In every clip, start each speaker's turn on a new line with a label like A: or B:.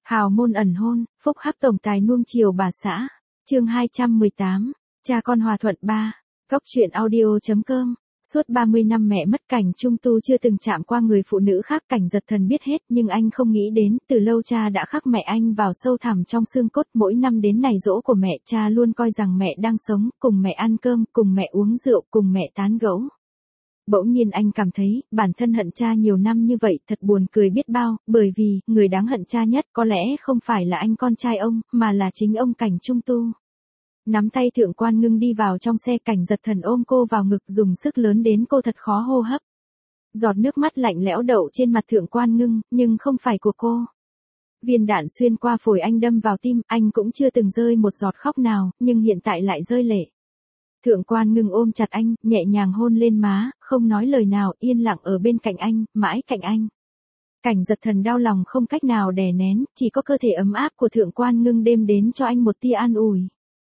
A: Hào môn ẩn hôn, phúc hắc tổng tài nuông chiều bà xã. Chương 218, cha con hòa thuận 3. Góc truyện audio.com. Suốt 30 năm mẹ mất, Cảnh Trung Tu chưa từng chạm qua người phụ nữ khác. Cảnh Giật Thần biết hết, nhưng anh không nghĩ đến, từ lâu cha đã khắc mẹ anh vào sâu thẳm trong xương cốt. Mỗi năm đến ngày giỗ của mẹ, cha luôn coi rằng mẹ đang sống, cùng mẹ ăn cơm, cùng mẹ uống rượu, cùng mẹ tán gẫu. Bỗng nhiên anh cảm thấy, bản thân hận cha nhiều năm như vậy thật buồn cười biết bao, bởi vì, người đáng hận cha nhất có lẽ không phải là anh con trai ông, mà là chính ông Cảnh Trung Tu. Nắm tay Thượng Quan Ngưng đi vào trong xe, Cảnh Giật Thần ôm cô vào ngực dùng sức lớn đến cô thật khó hô hấp. Giọt nước mắt lạnh lẽo đậu trên mặt Thượng Quan Ngưng, nhưng không phải của cô. Viên đạn xuyên qua phổi anh đâm vào tim, anh cũng chưa từng rơi một giọt khóc nào, nhưng hiện tại lại rơi lệ. Thượng Quan Ngưng ôm chặt anh, nhẹ nhàng hôn lên má, không nói lời nào, yên lặng ở bên cạnh anh, mãi cạnh anh. Cảnh Giật Thần đau lòng không cách nào đè nén, chỉ có cơ thể ấm áp của Thượng Quan Ngưng đem đến cho anh một tia an ủi.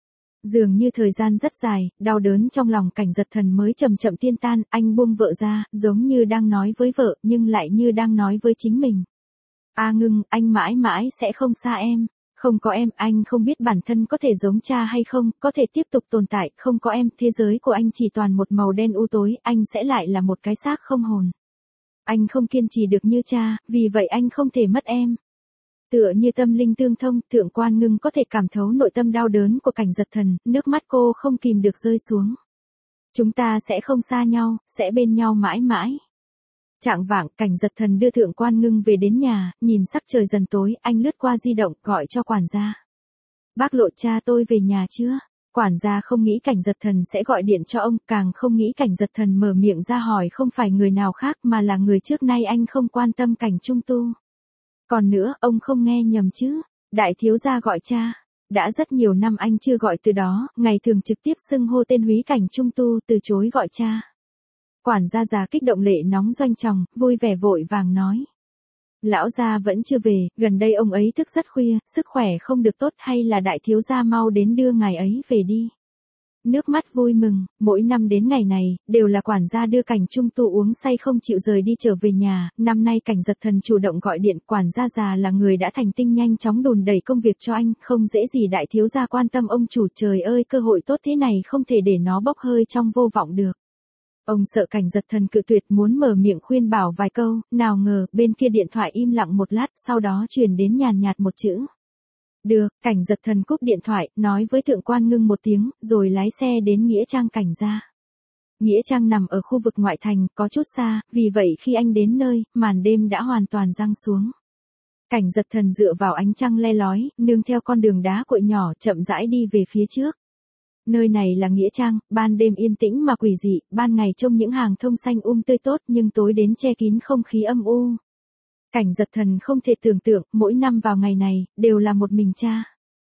A: Dường như thời gian rất dài, đau đớn trong lòng Cảnh Giật Thần mới chậm chậm tiêu tan, anh buông vợ ra, giống như đang nói với vợ, nhưng lại như đang nói với chính mình. Ngưng, anh mãi mãi sẽ không xa em. Không có em, anh không biết bản thân có thể giống cha hay không, có thể tiếp tục tồn tại, không có em, thế giới của anh chỉ toàn một màu đen u tối, anh sẽ lại là một cái xác không hồn. Anh không kiên trì được như cha, vì vậy anh không thể mất em. Tựa như tâm linh tương thông, Thượng Quan Ngưng có thể cảm thấu nội tâm đau đớn của Cảnh Giật Thần, nước mắt cô không kìm được rơi xuống. Chúng ta sẽ không xa nhau, sẽ bên nhau mãi mãi. Chạng vạng, Cảnh Giật Thần đưa Thượng Quan Ngưng về đến nhà, nhìn sắc trời dần tối, anh lướt qua di động, gọi cho quản gia. Bác Lộ, cha tôi về nhà chưa? Quản gia không nghĩ Cảnh Giật Thần sẽ gọi điện cho ông, càng không nghĩ Cảnh Giật Thần mở miệng ra hỏi không phải người nào khác mà là người trước nay anh không quan tâm, Cảnh Trung Tu. Còn nữa, ông không nghe nhầm chứ, đại thiếu gia gọi cha. Đã rất nhiều năm anh chưa gọi từ đó, ngày thường trực tiếp xưng hô tên húy Cảnh Trung Tu, từ chối gọi cha. Quản gia già kích động, lệ nóng doanh tròng, vui vẻ vội vàng nói. Lão gia vẫn chưa về, gần đây ông ấy thức rất khuya, sức khỏe không được tốt, hay là đại thiếu gia mau đến đưa ngài ấy về đi. Nước mắt vui mừng, mỗi năm đến ngày này, đều là quản gia đưa Cảnh Trung Tu uống say không chịu rời đi trở về nhà, năm nay Cảnh Giật Thần chủ động gọi điện, quản gia già là người đã thành tinh nhanh chóng đùn đẩy công việc cho anh, không dễ gì đại thiếu gia quan tâm ông chủ, trời ơi cơ hội tốt thế này không thể để nó bốc hơi trong vô vọng được. Ông sợ Cảnh Giật Thần cự tuyệt, muốn mở miệng khuyên bảo vài câu, nào ngờ, bên kia điện thoại im lặng một lát, sau đó truyền đến nhàn nhạt một chữ. Được, Cảnh Giật Thần cúp điện thoại, nói với Thượng Quan Ngưng một tiếng, rồi lái xe đến Nghĩa Trang Cảnh gia. Nghĩa Trang nằm ở khu vực ngoại thành, có chút xa, vì vậy khi anh đến nơi, màn đêm đã hoàn toàn giăng xuống. Cảnh Giật Thần dựa vào ánh trăng le lói, nương theo con đường đá cuội nhỏ, chậm rãi đi về phía trước. Nơi này là Nghĩa Trang, ban đêm yên tĩnh mà quỷ dị, ban ngày trông những hàng thông xanh tươi tốt, nhưng tối đến che kín không khí âm u. Cảnh Giật Thần không thể tưởng tượng, mỗi năm vào ngày này, đều là một mình cha.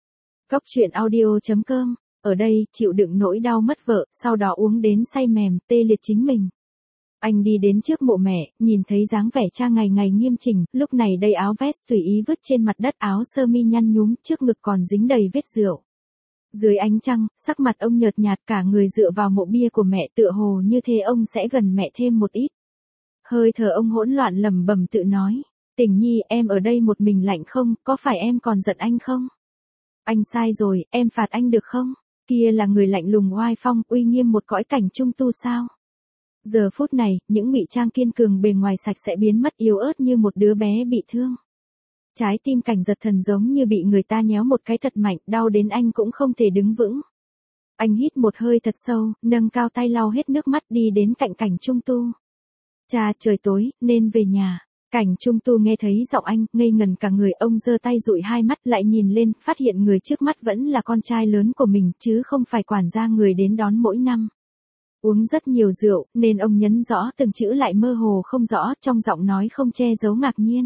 A: Góc truyện audio.com, ở đây, chịu đựng nỗi đau mất vợ, sau đó uống đến say mềm, tê liệt chính mình. Anh đi đến trước mộ mẹ, nhìn thấy dáng vẻ cha ngày ngày nghiêm chỉnh, lúc này đây áo vest tùy ý vứt trên mặt đất, áo sơ mi nhăn nhúm, trước ngực còn dính đầy vết rượu. Dưới ánh trăng, sắc mặt ông nhợt nhạt, cả người dựa vào mộ bia của mẹ, tựa hồ như thế ông sẽ gần mẹ thêm một ít. Hơi thở ông hỗn loạn lẩm bẩm tự nói. Tình nhi, em ở đây một mình lạnh không, có phải em còn giận anh không? Anh sai rồi, em phạt anh được không? Kia là người lạnh lùng oai phong, uy nghiêm một cõi Cảnh Trung Tu sao? Giờ phút này, những ngụy trang kiên cường bề ngoài sạch sẽ biến mất, yếu ớt như một đứa bé bị thương. Trái tim Cảnh Giật Thần giống như bị người ta nhéo một cái thật mạnh, đau đến anh cũng không thể đứng vững. Anh hít một hơi thật sâu, nâng cao tay lau hết nước mắt, đi đến cạnh Cảnh Trung Tu. Cha, trời tối, nên về nhà. Cảnh Trung Tu nghe thấy giọng anh, ngây ngần cả người, ông giơ tay dụi hai mắt lại nhìn lên, phát hiện người trước mắt vẫn là con trai lớn của mình, chứ không phải quản gia người đến đón mỗi năm. Uống rất nhiều rượu, nên ông nhấn rõ từng chữ lại mơ hồ không rõ, trong giọng nói không che giấu ngạc nhiên.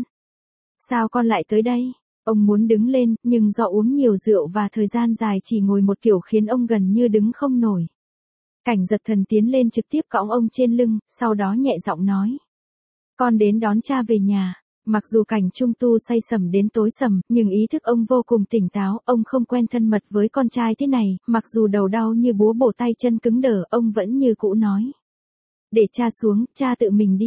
A: Sao con lại tới đây? Ông muốn đứng lên, nhưng do uống nhiều rượu và thời gian dài chỉ ngồi một kiểu khiến ông gần như đứng không nổi. Cảnh Giật Thần tiến lên trực tiếp cõng ông trên lưng, sau đó nhẹ giọng nói. Con đến đón cha về nhà. Mặc dù Cảnh Trung Tu say sẩm đến tối sầm, nhưng ý thức ông vô cùng tỉnh táo, ông không quen thân mật với con trai thế này, mặc dù đầu đau như búa bổ tay chân cứng đờ, ông vẫn như cũ nói. Để cha xuống, cha tự mình đi.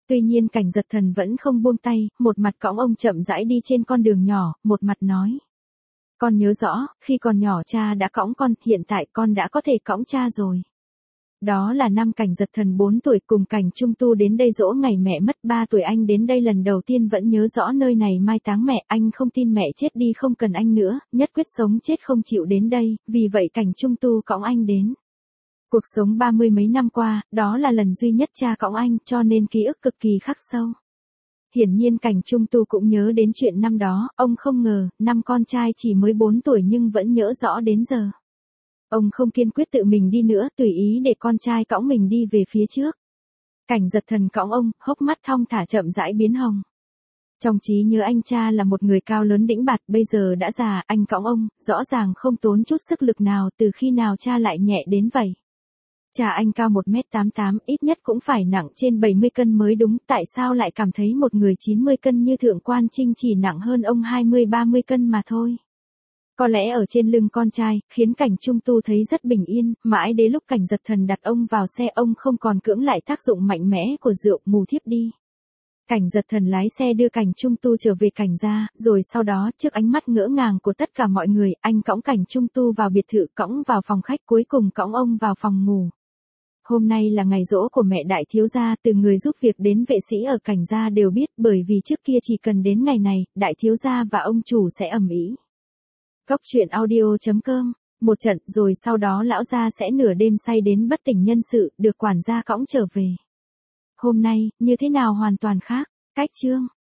A: Tuy nhiên Cảnh Giật Thần vẫn không buông tay, một mặt cõng ông chậm rãi đi trên con đường nhỏ, một mặt nói. Con nhớ rõ, khi còn nhỏ cha đã cõng con, hiện tại con đã có thể cõng cha rồi. Đó là năm Cảnh Giật Thần 4 tuổi cùng Cảnh Trung Tu đến đây dỗ ngày mẹ mất 3 tuổi, anh đến đây lần đầu tiên vẫn nhớ rõ nơi này mai táng mẹ, anh không tin mẹ chết đi không cần anh nữa, nhất quyết sống chết không chịu đến đây, vì vậy Cảnh Trung Tu cõng anh đến. Cuộc sống 30 mấy năm qua, đó là lần duy nhất cha cõng anh, cho nên ký ức cực kỳ khắc sâu. Hiển nhiên Cảnh Trung Tu cũng nhớ đến chuyện năm đó, ông không ngờ, năm con trai chỉ mới 4 tuổi nhưng vẫn nhớ rõ đến giờ. Ông không kiên quyết tự mình đi nữa, tùy ý để con trai cõng mình đi về phía trước. Cảnh Giật Thần cõng ông, hốc mắt thong thả chậm rãi biến hồng. Trong trí nhớ anh cha là một người cao lớn đĩnh bạt, bây giờ đã già, anh cõng ông, rõ ràng không tốn chút sức lực nào, từ khi nào cha lại nhẹ đến vậy. Cha anh cao 1m88, ít nhất cũng phải nặng trên 70 cân mới đúng, tại sao lại cảm thấy một người 90 cân như Thượng Quan Trinh chỉ nặng hơn ông 20-30 cân mà thôi. Có lẽ ở trên lưng con trai, khiến Cảnh Trung Tu thấy rất bình yên, mãi đến lúc Cảnh Giật Thần đặt ông vào xe ông không còn cưỡng lại tác dụng mạnh mẽ của rượu, ngủ thiếp đi. Cảnh Giật Thần lái xe đưa Cảnh Trung Tu trở về Cảnh gia, rồi sau đó trước ánh mắt ngỡ ngàng của tất cả mọi người, anh cõng Cảnh Trung Tu vào biệt thự, cõng vào phòng khách, cuối cùng cõng ông vào phòng ngủ. Hôm nay là ngày giỗ của mẹ đại thiếu gia, từ người giúp việc đến vệ sĩ ở Cảnh gia đều biết, bởi vì trước kia chỉ cần đến ngày này, đại thiếu gia và ông chủ sẽ ầm ĩ. Cốc truyện audio.com, một trận rồi sau đó lão gia sẽ nửa đêm say đến bất tỉnh nhân sự, được quản gia cõng trở về. Hôm nay, như thế nào hoàn toàn khác, cách chương.